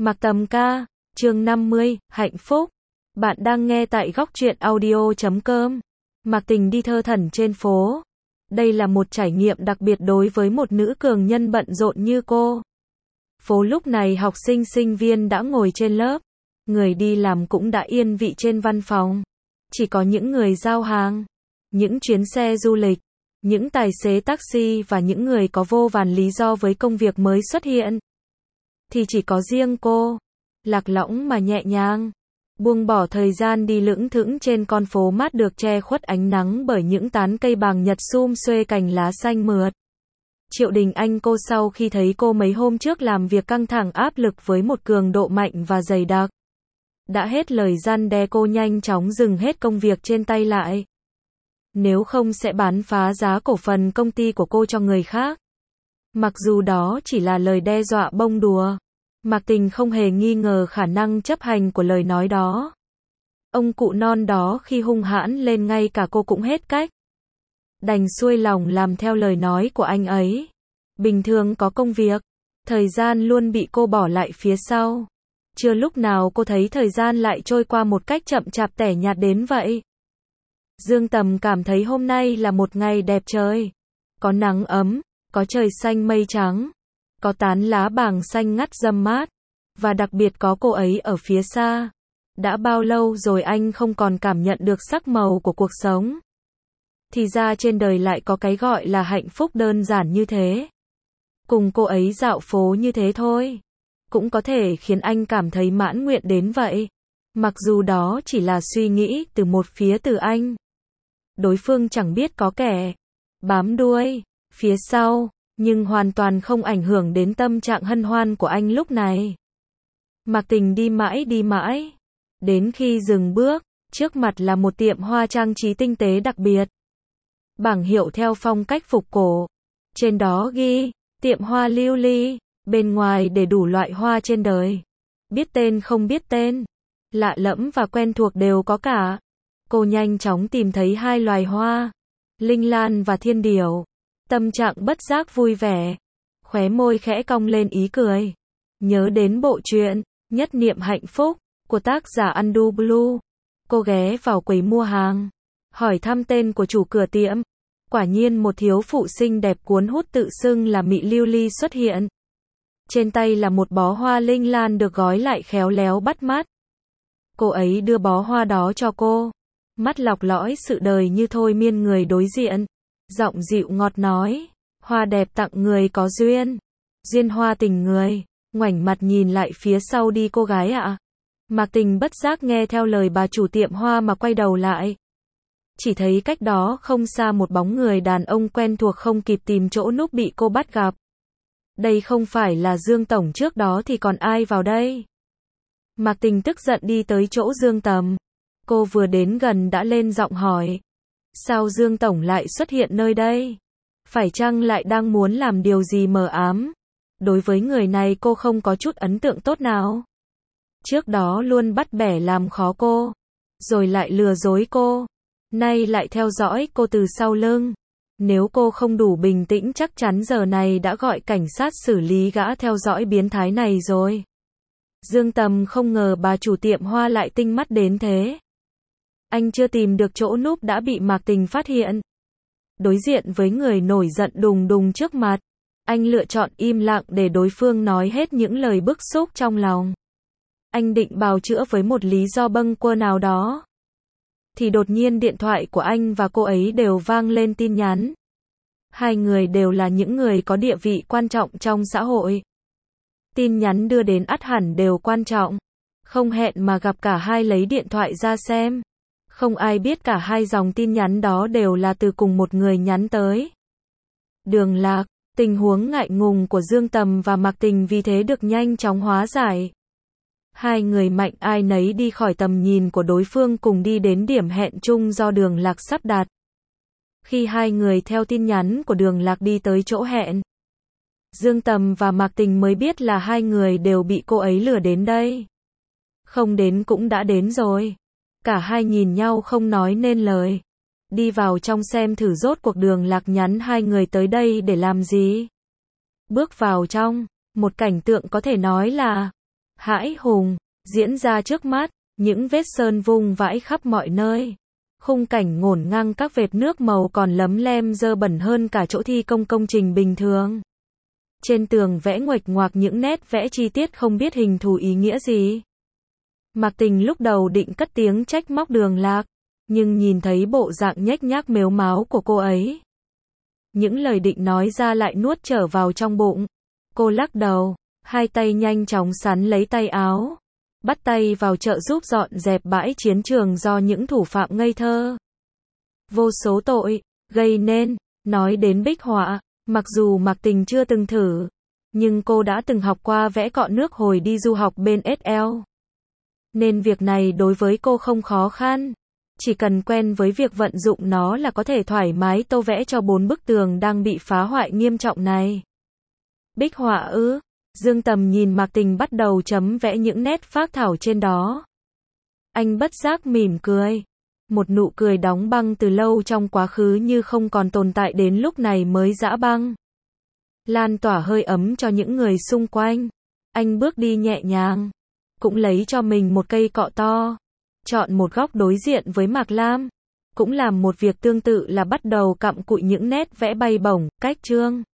Mạc Tầm ca, chương 50, hạnh phúc. Bạn đang nghe tại góc truyện audio.com. Mạc Tình đi thơ thẩn trên phố. Đây là một trải nghiệm đặc biệt đối với một nữ cường nhân bận rộn như cô. Phố lúc này học sinh sinh viên đã ngồi trên lớp. Người đi làm cũng đã yên vị trên văn phòng. Chỉ có những người giao hàng, những chuyến xe du lịch, những tài xế taxi và những người có vô vàn lý do với công việc mới xuất hiện. Thì chỉ có riêng cô, lạc lõng mà nhẹ nhàng, buông bỏ thời gian đi lững thững trên con phố mát được che khuất ánh nắng bởi những tán cây bàng nhật sum xuê cành lá xanh mượt. Triệu Đình Anh cô sau khi thấy cô mấy hôm trước làm việc căng thẳng áp lực với một cường độ mạnh và dày đặc. Đã hết lời răn đe cô nhanh chóng dừng hết công việc trên tay lại. Nếu không sẽ bán phá giá cổ phần công ty của cô cho người khác. Mặc dù đó chỉ là lời đe dọa bông đùa, Mạc Tình không hề nghi ngờ khả năng chấp hành của lời nói đó. Ông cụ non đó khi hung hãn lên ngay cả cô cũng hết cách. Đành xuôi lòng làm theo lời nói của anh ấy. Bình thường có công việc, thời gian luôn bị cô bỏ lại phía sau. Chưa lúc nào cô thấy thời gian lại trôi qua một cách chậm chạp tẻ nhạt đến vậy. Dương Tầm cảm thấy hôm nay là một ngày đẹp trời. Có nắng ấm, có trời xanh mây trắng, có tán lá bàng xanh ngắt râm mát, và đặc biệt có cô ấy ở phía xa. Đã bao lâu rồi anh không còn cảm nhận được sắc màu của cuộc sống. Thì ra trên đời lại có cái gọi là hạnh phúc đơn giản như thế. Cùng cô ấy dạo phố như thế thôi, cũng có thể khiến anh cảm thấy mãn nguyện đến vậy. Mặc dù đó chỉ là suy nghĩ từ một phía từ anh. Đối phương chẳng biết có kẻ bám đuôi phía sau, nhưng hoàn toàn không ảnh hưởng đến tâm trạng hân hoan của anh lúc này. Mạc Tình đi mãi, đến khi dừng bước, trước mặt là một tiệm hoa trang trí tinh tế đặc biệt. Bảng hiệu theo phong cách phục cổ. Trên đó ghi, tiệm hoa lưu ly, bên ngoài để đủ loại hoa trên đời. Biết tên không biết tên, lạ lẫm và quen thuộc đều có cả. Cô nhanh chóng tìm thấy hai loài hoa, linh lan và thiên điểu. Tâm trạng bất giác vui vẻ, khóe môi khẽ cong lên ý cười. Nhớ đến bộ truyện Nhất niệm hạnh phúc của tác giả Andu Blue. Cô ghé vào quầy mua hàng, hỏi thăm tên của chủ cửa tiệm. Quả nhiên một thiếu phụ xinh đẹp cuốn hút tự xưng là Mị Lưu Ly xuất hiện. Trên tay là một bó hoa linh lan được gói lại khéo léo bắt mắt. Cô ấy đưa bó hoa đó cho cô, mắt lọc lõi sự đời như thôi miên người đối diện. Giọng dịu ngọt nói, hoa đẹp tặng người có duyên, duyên hoa tình người. Ngoảnh mặt nhìn lại phía sau đi cô gái ạ. Mạc Tình bất giác nghe theo lời bà chủ tiệm hoa mà quay đầu lại. Chỉ thấy cách đó không xa một bóng người đàn ông quen thuộc không kịp tìm chỗ núp bị cô bắt gặp. Đây không phải là Dương Tổng trước đó thì còn ai vào đây? Mạc Tình tức giận đi tới chỗ Dương Tầm. Cô vừa đến gần đã lên giọng hỏi. Sao Dương Tổng lại xuất hiện nơi đây? Phải chăng lại đang muốn làm điều gì mờ ám? Đối với người này cô không có chút ấn tượng tốt nào. Trước đó luôn bắt bẻ làm khó cô, rồi lại lừa dối cô, nay lại theo dõi cô từ sau lưng. Nếu cô không đủ bình tĩnh chắc chắn giờ này đã gọi cảnh sát xử lý gã theo dõi biến thái này rồi. Dương Tầm không ngờ bà chủ tiệm hoa lại tinh mắt đến thế. Anh chưa tìm được chỗ núp đã bị Mạc Tình phát hiện. Đối diện với người nổi giận đùng đùng trước mặt, anh lựa chọn im lặng để đối phương nói hết những lời bức xúc trong lòng. Anh định bào chữa với một lý do bâng quơ nào đó. Thì đột nhiên điện thoại của anh và cô ấy đều vang lên tin nhắn. Hai người đều là những người có địa vị quan trọng trong xã hội. Tin nhắn đưa đến ắt hẳn đều quan trọng. Không hẹn mà gặp cả hai lấy điện thoại ra xem. Không ai biết cả hai dòng tin nhắn đó đều là từ cùng một người nhắn tới. Đường Lạc. Tình huống ngại ngùng của Dương Tầm và Mạc Tình vì thế được nhanh chóng hóa giải. Hai người mạnh ai nấy đi khỏi tầm nhìn của đối phương cùng đi đến điểm hẹn chung do Đường Lạc sắp đặt. Khi hai người theo tin nhắn của Đường Lạc đi tới chỗ hẹn, Dương Tầm và Mạc Tình mới biết là hai người đều bị cô ấy lừa đến đây. Không đến cũng đã đến rồi. Cả hai nhìn nhau không nói nên lời. Đi vào trong xem thử rốt cuộc Đường Lạc nhắn hai người tới đây để làm gì. Bước vào trong, một cảnh tượng có thể nói là hãi hùng, diễn ra trước mắt, những vết sơn vung vãi khắp mọi nơi. Khung cảnh ngổn ngang các vệt nước màu còn lấm lem dơ bẩn hơn cả chỗ thi công công trình bình thường. Trên tường vẽ nguệch ngoạc những nét vẽ chi tiết không biết hình thù ý nghĩa gì. Mạc Tình lúc đầu định cất tiếng trách móc Đường Lạc, nhưng nhìn thấy bộ dạng nhếch nhác mếu máo của cô ấy. Những lời định nói ra lại nuốt trở vào trong bụng. Cô lắc đầu, hai tay nhanh chóng sắn lấy tay áo. Bắt tay vào trợ giúp dọn dẹp bãi chiến trường do những thủ phạm ngây thơ. Vô số tội, gây nên, nói đến bích họa, mặc dù Mạc Tình chưa từng thử, nhưng cô đã từng học qua vẽ cọ nước hồi đi du học bên SL. Nên việc này đối với cô không khó khăn. Chỉ cần quen với việc vận dụng nó là có thể thoải mái tô vẽ cho 4 bức tường đang bị phá hoại nghiêm trọng này. Bích họa ư? Dương Tầm nhìn Mạc Tình bắt đầu chấm vẽ những nét phác thảo trên đó. Anh bất giác mỉm cười. Một nụ cười đóng băng từ lâu trong quá khứ như không còn tồn tại đến lúc này mới giã băng. Lan tỏa hơi ấm cho những người xung quanh. Anh bước đi nhẹ nhàng. Cũng lấy cho mình một cây cọ to. Chọn một góc đối diện với Mạc Lam. Cũng làm một việc tương tự là bắt đầu cặm cụi những nét vẽ bay bổng, cách chương.